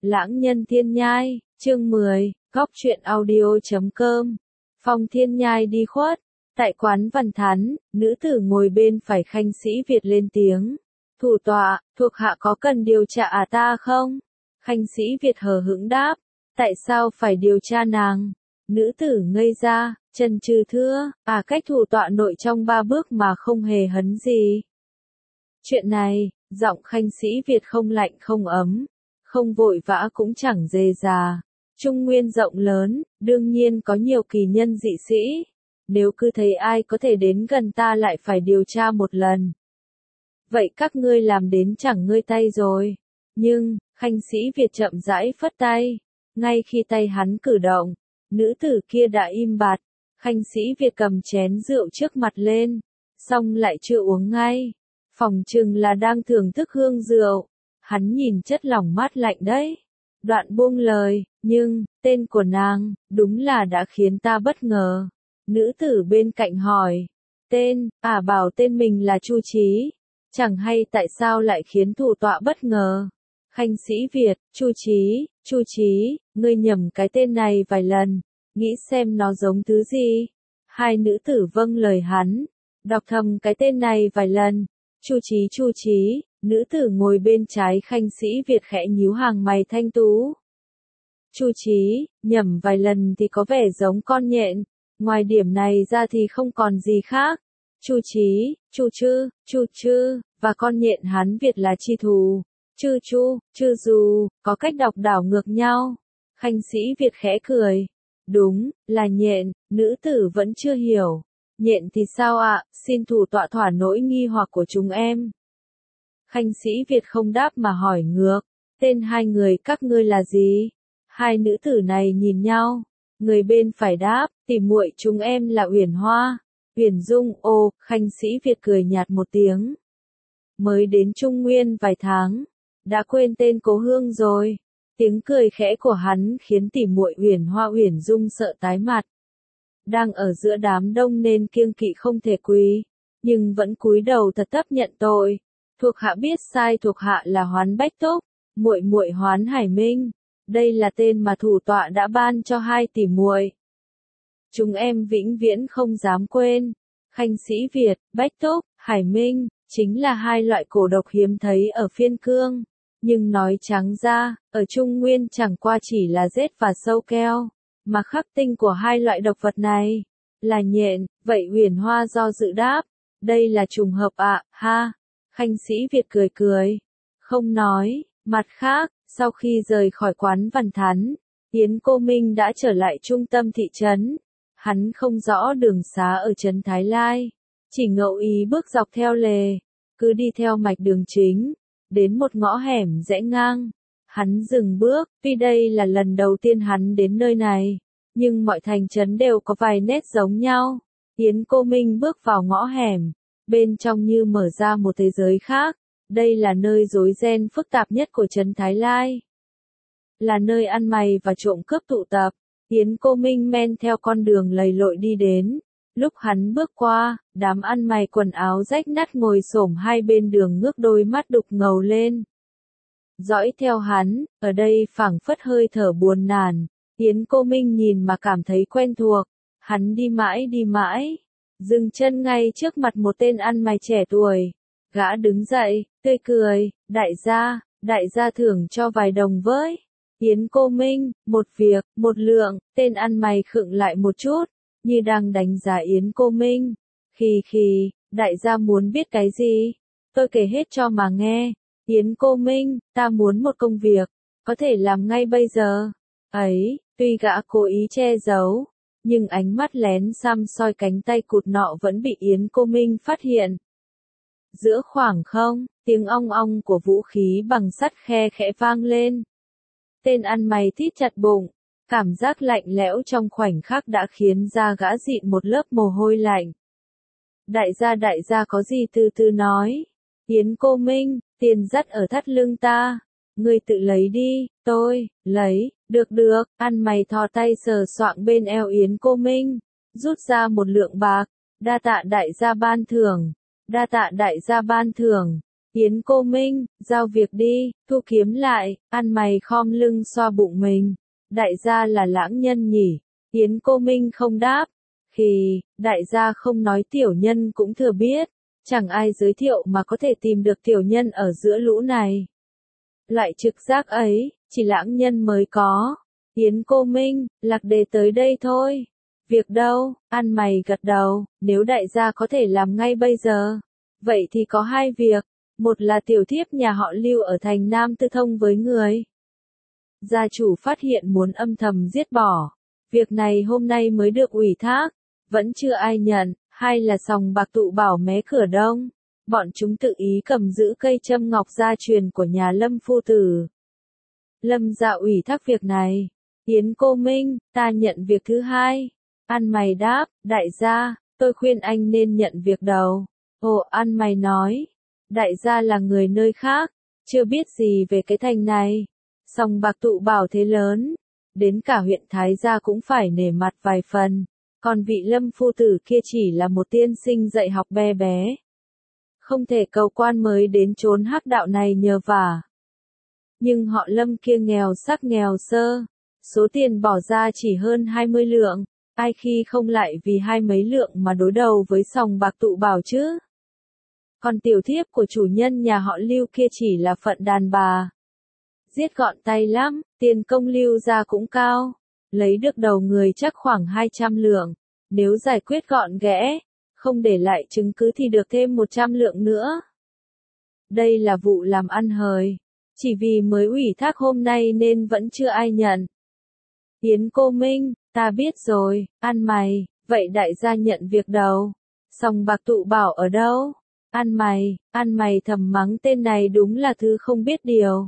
Lãng nhân thiên nhai, chương 10, góc truyện audio.com. Phong thiên nhai đi khuất. Tại quán văn thán, nữ tử ngồi bên phải khanh sĩ Việt lên tiếng. Thủ tọa, thuộc hạ có cần điều tra ta không? Khanh sĩ Việt hờ hững đáp. Tại sao phải điều tra nàng? Nữ tử ngây ra, chần chừ thưa, cách thủ tọa nội trong 3 bước mà không hề hấn gì. Chuyện này, giọng khanh sĩ Việt không lạnh không ấm, không vội vã cũng chẳng dề già. Trung Nguyên rộng lớn, đương nhiên có nhiều kỳ nhân dị sĩ. Nếu cứ thấy ai có thể đến gần ta lại phải điều tra một lần. Vậy các ngươi làm đến chẳng ngơi tay rồi. Nhưng, khanh sĩ Việt chậm rãi phất tay. Ngay khi tay hắn cử động, nữ tử kia đã im bặt. Khanh sĩ Việt cầm chén rượu trước mặt lên, xong lại chưa uống ngay. Phòng chừng là đang thưởng thức hương rượu. Hắn nhìn chất lỏng mát lạnh đấy. Đoạn buông lời, nhưng, tên của nàng, đúng là đã khiến ta bất ngờ. Nữ tử bên cạnh hỏi, tên, bảo tên mình là Chu Chí. Chẳng hay tại sao lại khiến thủ tọa bất ngờ. Khanh sĩ Việt, Chu Chí, ngươi nhầm cái tên này vài lần, nghĩ xem nó giống thứ gì. Hai nữ tử vâng lời hắn, đọc thầm cái tên này vài lần. Chu Chí, nữ tử ngồi bên trái khanh sĩ Việt khẽ nhíu hàng mày thanh tú. Chu Chí, nhầm vài lần thì có vẻ giống con nhện, ngoài điểm này ra thì không còn gì khác. Chu Chí, Chu Chư, và con nhện Hán Việt là chi thù. Chư dù, có cách đọc đảo ngược nhau. Khanh sĩ Việt khẽ cười. Đúng, là nhện, nữ tử vẫn chưa hiểu. Nhện thì sao ạ, xin thủ tọa thỏa nỗi nghi hoặc của chúng em. Khanh sĩ Việt không đáp mà hỏi ngược, tên hai người các ngươi là gì? Hai nữ tử này nhìn nhau, người bên phải đáp, tỉ muội chúng em là Uyển Hoa, Uyển Dung. Khanh sĩ Việt cười nhạt một tiếng. Mới đến Trung Nguyên vài tháng, đã quên tên cố hương rồi. Tiếng cười khẽ của hắn khiến tỉ muội Uyển Hoa Uyển Dung sợ tái mặt. Đang ở giữa đám đông nên kiêng kỵ không thể quỳ, nhưng vẫn cúi đầu thật thấp nhận tội. Thuộc hạ biết sai, thuộc hạ là Hoán Bách Túc, muội muội Hoán Hải Minh. Đây là tên mà thủ tọa đã ban cho hai tỷ muội. Chúng em vĩnh viễn không dám quên. Khanh sĩ Việt, Bách Túc, Hải Minh, chính là hai loại cổ độc hiếm thấy ở phiên cương. Nhưng nói trắng ra, ở Trung Nguyên chẳng qua chỉ là rết và sâu keo, mà khắc tinh của hai loại độc vật này là nhện. Vậy Uyển Hoa do dự đáp, đây là trùng hợp ha. Khanh sĩ Việt cười, không nói. Mặt khác, sau khi rời khỏi quán văn thán, Yến Cô Minh đã trở lại trung tâm thị trấn. Hắn không rõ đường xá ở trấn Thái Lai, chỉ ngẫu ý bước dọc theo lề, cứ đi theo mạch đường chính, đến một ngõ hẻm rẽ ngang. Hắn dừng bước, tuy đây là lần đầu tiên hắn đến nơi này, nhưng mọi thành trấn đều có vài nét giống nhau. Yến Cô Minh bước vào ngõ hẻm, bên trong như mở ra một thế giới khác. Đây là nơi rối ren phức tạp nhất của trấn Thái Lai, là nơi ăn mày và trộm cướp tụ tập. Yến Cô Minh men theo con đường lầy lội đi đến. Lúc hắn bước qua, đám ăn mày quần áo rách nát ngồi xổm hai bên đường ngước đôi mắt đục ngầu lên, dõi theo hắn. Ở đây phảng phất hơi thở buồn nản. Yến Cô Minh nhìn mà cảm thấy quen thuộc. Hắn đi mãi, dừng chân ngay trước mặt một tên ăn mày trẻ tuổi. Gã đứng dậy, tươi cười, đại gia thưởng cho vài đồng với. Yến Cô Minh, một việc, một lượng. Tên ăn mày khựng lại một chút, như đang đánh giá Yến Cô Minh. Đại gia muốn biết cái gì? Tôi kể hết cho mà nghe. Yến Cô Minh, ta muốn một công việc, có thể làm ngay bây giờ. Ấy, tuy gã cố ý che giấu, nhưng ánh mắt lén xăm soi cánh tay cụt nọ vẫn bị Yến Cô Minh phát hiện. Giữa khoảng không, tiếng ong ong của vũ khí bằng sắt khe khẽ vang lên. Tên ăn mày thít chặt bụng, cảm giác lạnh lẽo trong khoảnh khắc đã khiến da gã dịn một lớp mồ hôi lạnh. Đại gia có gì từ từ nói. Yến Cô Minh, tiền dắt ở thắt lưng ta, ngươi tự lấy đi. Tôi, lấy, được, ăn mày thò tay sờ soạng bên eo Yến Cô Minh, rút ra một lượng bạc. Đa tạ đại gia ban thưởng. Yến Cô Minh, giao việc đi, thu kiếm lại, ăn mày khom lưng xoa bụng mình. Đại gia là lãng nhân nhỉ? Yến Cô Minh không đáp. Khi, đại gia không nói tiểu nhân cũng thừa biết. Chẳng ai giới thiệu mà có thể tìm được tiểu nhân ở giữa lũ này. Loại trực giác ấy, chỉ lãng nhân mới có. Yến Cô Minh, Lạc Đề tới đây thôi. Việc đâu? Ăn mày gật đầu, nếu đại gia có thể làm ngay bây giờ. Vậy thì có hai việc. Một là tiểu thiếp nhà họ Lưu ở thành Nam tư thông với người. Gia chủ phát hiện muốn âm thầm giết bỏ. Việc này hôm nay mới được ủy thác. Vẫn chưa ai nhận. Hai là sòng bạc tụ bảo mé cửa đông. Bọn chúng tự ý cầm giữ cây châm ngọc gia truyền của nhà Lâm phu tử. Lâm gia ủy thác việc này. Yến Cô Minh, ta nhận việc thứ hai. Ăn mày đáp, đại gia, tôi khuyên anh nên nhận việc đầu. Ồ, ăn mày nói. Đại gia là người nơi khác, chưa biết gì về cái thành này. Sòng bạc tụ bảo thế lớn, đến cả huyện Thái Gia cũng phải nể mặt vài phần. Còn vị Lâm phu tử kia chỉ là một tiên sinh dạy học bé bé. Không thể cầu quan mới đến chốn hắc đạo này nhờ vả. Nhưng họ Lâm kia nghèo sắc nghèo sơ. Số tiền bỏ ra chỉ hơn 20 lượng. Ai khi không lại vì hai mấy lượng mà đối đầu với sòng bạc tụ bảo chứ? Còn tiểu thiếp của chủ nhân nhà họ Lưu kia chỉ là phận đàn bà. Giết gọn tay lắm, tiền công Lưu ra cũng cao. Lấy được đầu người chắc khoảng 200 lượng. Nếu giải quyết gọn ghẽ, không để lại chứng cứ thì được thêm 100 lượng nữa. Đây là vụ làm ăn hời. Chỉ vì mới ủy thác hôm nay nên vẫn chưa ai nhận. Yến Cô Minh, ta biết rồi, ăn mày, vậy đại gia nhận việc đầu. Sòng bạc tụ bảo ở đâu? Ăn mày thầm mắng tên này đúng là thứ không biết điều.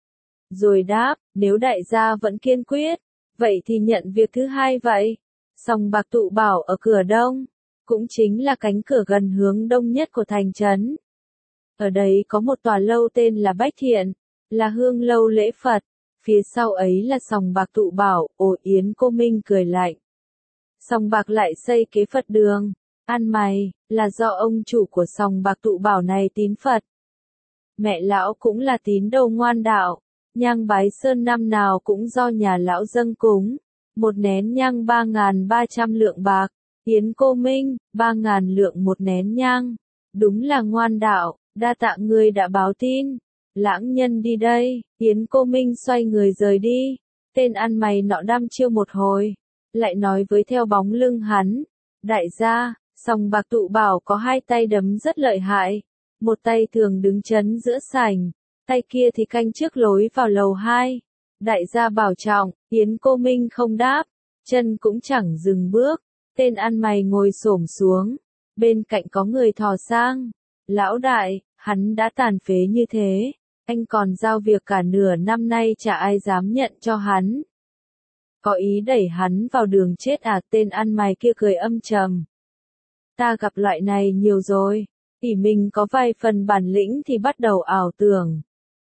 Rồi đáp, nếu đại gia vẫn kiên quyết, vậy thì nhận việc thứ hai vậy. Sòng bạc tụ bảo ở cửa đông, cũng chính là cánh cửa gần hướng đông nhất của thành trấn. Ở đấy có một tòa lâu tên là Bách Thiện, là hương lâu lễ Phật. Phía sau ấy là sòng bạc tụ bảo. Ồ, Yến Cô Minh cười lạnh. Sòng bạc lại xây kế Phật đường. Ăn mày, là do ông chủ của sòng bạc tụ bảo này tín Phật. Mẹ lão cũng là tín đồ ngoan đạo. Nhang bái sơn năm nào cũng do nhà lão dâng cúng. Một nén nhang 3.300 lượng bạc. Yến Cô Minh, 3.000 lượng một nén nhang. Đúng là ngoan đạo, đa tạ ngươi đã báo tin. Lãng nhân đi đây. Yến Cô Minh xoay người rời đi. Tên ăn mày nọ đăm chiêu một hồi. Lại nói với theo bóng lưng hắn. Đại gia, sòng bạc tụ bảo có hai tay đấm rất lợi hại. Một tay thường đứng chấn giữa sảnh. Tay kia thì canh trước lối vào lầu 2. Đại gia bảo trọng. Yến Cô Minh không đáp. Chân cũng chẳng dừng bước. Tên ăn mày ngồi xổm xuống. Bên cạnh có người thò sang. Lão đại, hắn đã tàn phế như thế. Anh còn giao việc cả nửa năm nay chả ai dám nhận cho hắn. Có ý đẩy hắn vào đường chết à? Tên ăn mày kia cười âm trầm. Ta gặp loại này nhiều rồi. Ỷ mình có vài phần bản lĩnh thì bắt đầu ảo tưởng.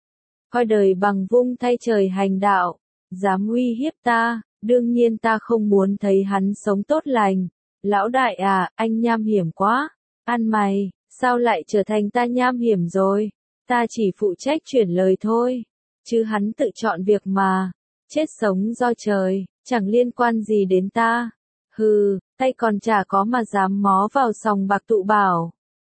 Coi đời bằng vung thay trời hành đạo. Dám uy hiếp ta, đương nhiên ta không muốn thấy hắn sống tốt lành. Lão đại à, anh nham hiểm quá. Ăn mày, sao lại trở thành ta nham hiểm rồi? Ta chỉ phụ trách chuyển lời thôi. Chứ hắn tự chọn việc mà. Chết sống do trời, chẳng liên quan gì đến ta. Hừ, tay còn chả có mà dám mó vào sòng bạc tụ bảo.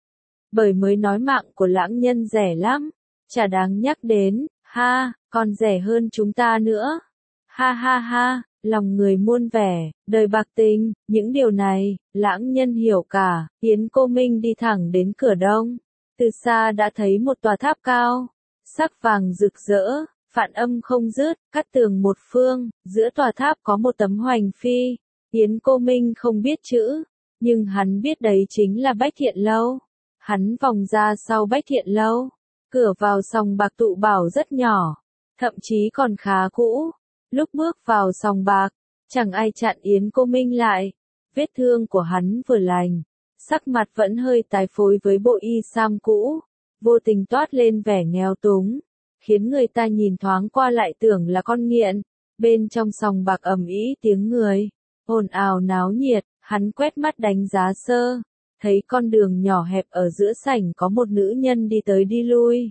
Bởi mới nói mạng của lãng nhân rẻ lắm. Chả đáng nhắc đến, ha, còn rẻ hơn chúng ta nữa. Ha ha ha, lòng người muôn vẻ, đời bạc tình, những điều này, lãng nhân hiểu cả. Yến Cô Minh đi thẳng đến cửa đông. Từ xa đã thấy một tòa tháp cao, sắc vàng rực rỡ, phản âm không dứt, cắt tường một phương, giữa tòa tháp có một tấm hoành phi. Yến Cô Minh không biết chữ, nhưng hắn biết đấy chính là Bách Thiện Lâu. Hắn vòng ra sau Bách Thiện Lâu, cửa vào sòng bạc tụ bảo rất nhỏ, thậm chí còn khá cũ. Lúc bước vào sòng bạc, chẳng ai chặn Yến Cô Minh lại. Vết thương của hắn vừa lành, sắc mặt vẫn hơi tái phối với bộ y sam cũ, vô tình toát lên vẻ nghèo túng, khiến người ta nhìn thoáng qua lại tưởng là con nghiện. Bên trong sòng bạc ầm ĩ tiếng người, ồn ào náo nhiệt, hắn quét mắt đánh giá sơ, thấy con đường nhỏ hẹp ở giữa sảnh có một nữ nhân đi tới đi lui.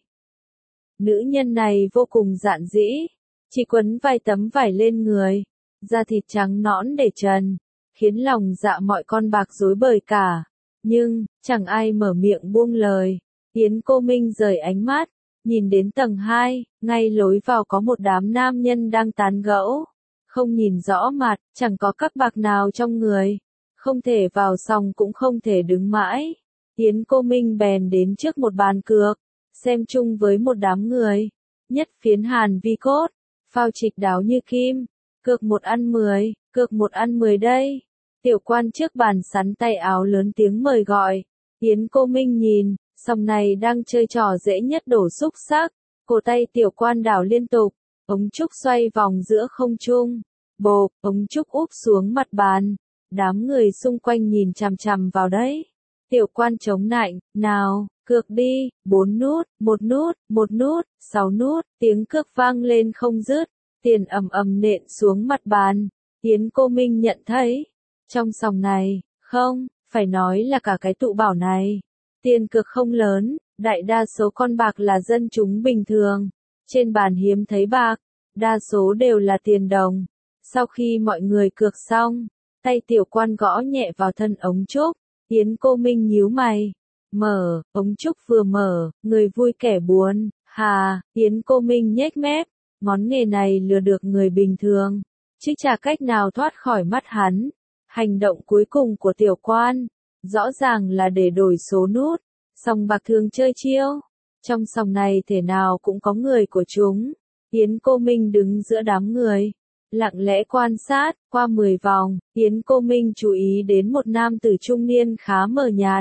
Nữ nhân này vô cùng dạn dĩ, chỉ quấn vài tấm vải lên người, da thịt trắng nõn để trần, khiến lòng dạ mọi con bạc rối bời cả. Nhưng, chẳng ai mở miệng buông lời. Yến Cô Minh rời ánh mắt, nhìn đến tầng 2, ngay lối vào có một đám nam nhân đang tán gẫu. Không nhìn rõ mặt, chẳng có các bạc nào trong người. Không thể vào sòng cũng không thể đứng mãi. Yến Cô Minh bèn đến trước một bàn cược, xem chung với một đám người. Nhất phiến hàn vi cốt, phao trịch đáo như kim. Cược 1 ăn 10, cược 1 ăn 10 đây. Tiểu quan trước bàn sắn tay áo lớn tiếng mời gọi. Yến Cô Minh nhìn, sòng này đang chơi trò dễ nhất đổ xúc xắc. Cổ tay tiểu quan đảo liên tục, ống trúc xoay vòng giữa không trung. Bộp, ống trúc úp xuống mặt bàn. Đám người xung quanh nhìn chằm chằm vào đấy. Tiểu quan chống nạnh, nào, cược đi, 4 nút, 1 nút, 1 nút, 6 nút, tiếng cược vang lên không dứt. Tiền ầm ầm nện xuống mặt bàn. Yến Cô Minh nhận thấy, trong sòng này, không, phải nói là cả cái tụ bảo này, tiền cược không lớn, đại đa số con bạc là dân chúng bình thường. Trên bàn hiếm thấy bạc, đa số đều là tiền đồng. Sau khi mọi người cược xong, tay tiểu quan gõ nhẹ vào thân ống trúc. Yến Cô Minh nhíu mày. Mở, ống trúc vừa mở, người vui kẻ buồn. Hà, Yến Cô Minh nhếch mép. Món nghề này lừa được người bình thường, chứ chả cách nào thoát khỏi mắt hắn. Hành động cuối cùng của tiểu quan, rõ ràng là để đổi số nút. Sòng bạc thường chơi chiêu. Trong sòng này thể nào cũng có người của chúng. Yến Cô Minh đứng giữa đám người, lặng lẽ quan sát. Qua 10 vòng, Yến Cô Minh chú ý đến một nam tử trung niên khá mờ nhạt.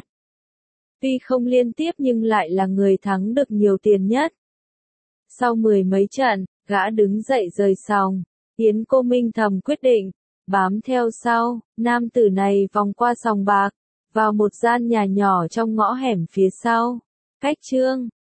Tuy không liên tiếp nhưng lại là người thắng được nhiều tiền nhất. Sau 10 mấy trận, gã đứng dậy rời sòng. Yến Cô Minh thầm quyết định, bám theo sau. Nam tử này vòng qua sòng bạc, vào một gian nhà nhỏ trong ngõ hẻm phía sau. Cách chương